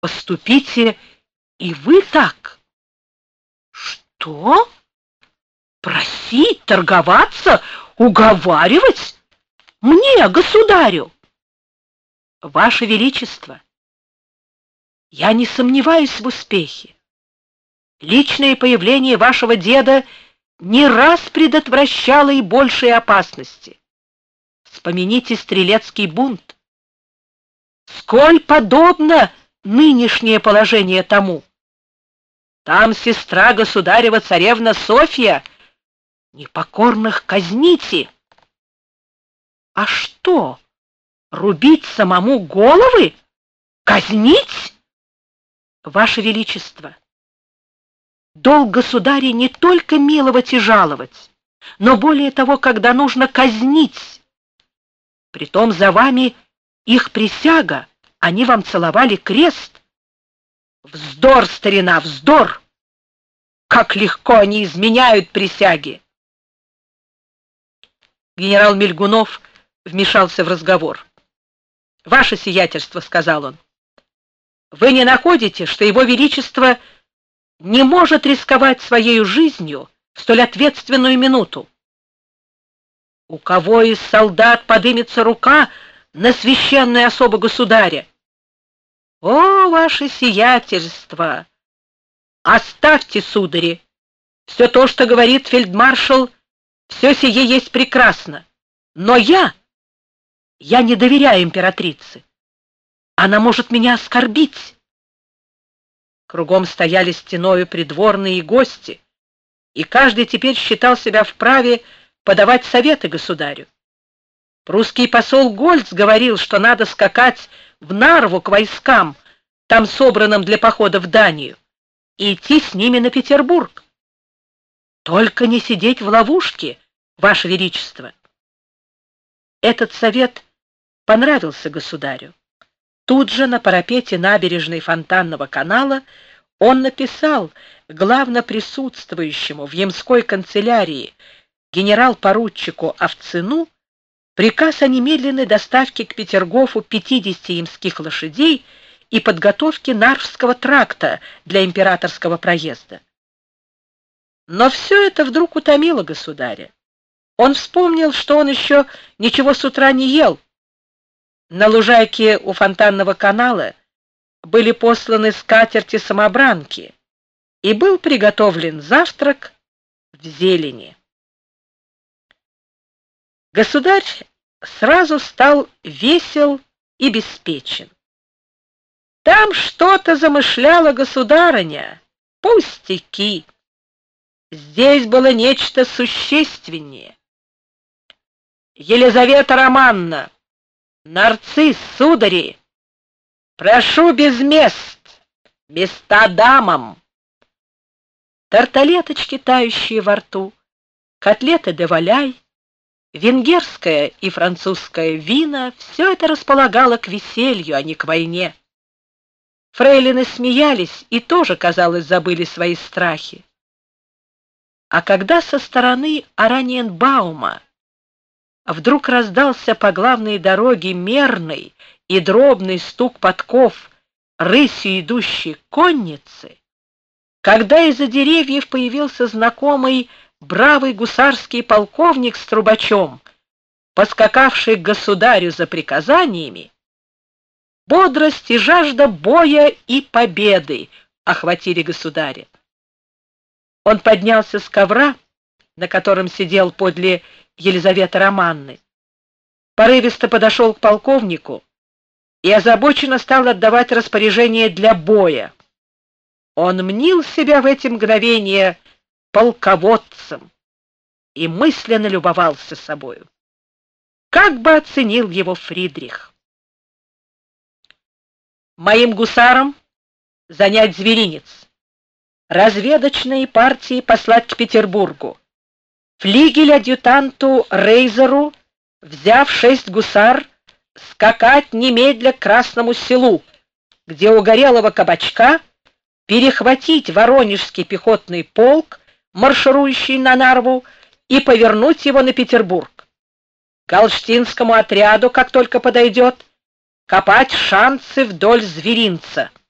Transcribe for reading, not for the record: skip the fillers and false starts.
поступите и вы так. Что? Просить, торговаться, уговаривать? Мне, государю? Ваше Величество, я не сомневаюсь в успехе. Личное появление вашего деда не раз предотвращало и большие опасности. Вспомните стрелецкий бунт. Сколь подобно нынешнее положение тому. Там сестра государева царевна Софья. Непокорных казните. А что, рубить самому головы? Казнить? Ваше Величество, долг государя не только миловать и жаловать, но более того, когда нужно казнить. Притом за вами их присяга, они вам целовали крест. Вздор, старина, вздор! Как легко они изменяют присяги! Генерал Мельгунов вмешался в разговор. «Ваше сиятельство», — сказал он, — «вы не находите, что его величество не может рисковать своей жизнью в столь ответственную минуту? У кого из солдат подымется рука на священную особу государя? О, ваше сиятельство! Оставьте, судари, все то, что говорит фельдмаршал, все сие есть прекрасно, но я не доверяю императрице. Она может меня оскорбить». Кругом стояли стеною придворные и гости, и каждый теперь считал себя вправе подавать советы государю. Прусский посол Гольц говорил, что надо скакать в Нарву к войскам, там собранным для похода в Данию, и идти с ними на Петербург. Только не сидеть в ловушке, ваше величество. Этот совет понравился государю. Тут же на парапете набережной Фонтанного канала он написал главно присутствующему в Ямской канцелярии генерал-поручику Овцину приказ о немедленной доставке к Петергофу 50 ямских лошадей и подготовке Нарвского тракта для императорского проезда. Но все это вдруг утомило государя. Он вспомнил, что он еще ничего с утра не ел. На лужайке у Фонтанного канала были посланы скатерти-самобранки, и был приготовлен завтрак в зелени. Государь сразу стал весел и беспечен. Там что-то замышляла государыня, пустяки. Здесь было нечто существеннее. Елизавета Романовна, нарцисс, судари, прошу без мест, места дамам. Тарталеточки, тающие во рту, котлеты де валяй, венгерское и французское вина — все это располагало к веселью, а не к войне. Фрейлины смеялись и тоже, казалось, забыли свои страхи. А когда со стороны Ораниенбаума вдруг раздался по главной дороге мерный и дробный стук подков рысью идущей конницы, когда из-за деревьев появился знакомый бравый гусарский полковник с трубачом, поскакавший к государю за приказаниями, бодрость и жажда боя и победы охватили государя. Он поднялся с ковра, на котором сидел подле Елизаветы Романовны, порывисто подошел к полковнику и озабоченно стал отдавать распоряжения для боя. Он мнил себя в эти мгновения полководцем и мысленно любовался собою. Как бы оценил его Фридрих! Моим гусарам занять зверинец, разведочные партии послать к Петербургу, флигель-адъютанту Рейзеру, взяв 6 гусар, скакать немедля к Красному Селу, где у горелого кабачка перехватить Воронежский пехотный полк, марширующий на Нарву, и повернуть его на Петербург. Галштинскому отряду, как только подойдет, копать шансы вдоль зверинца.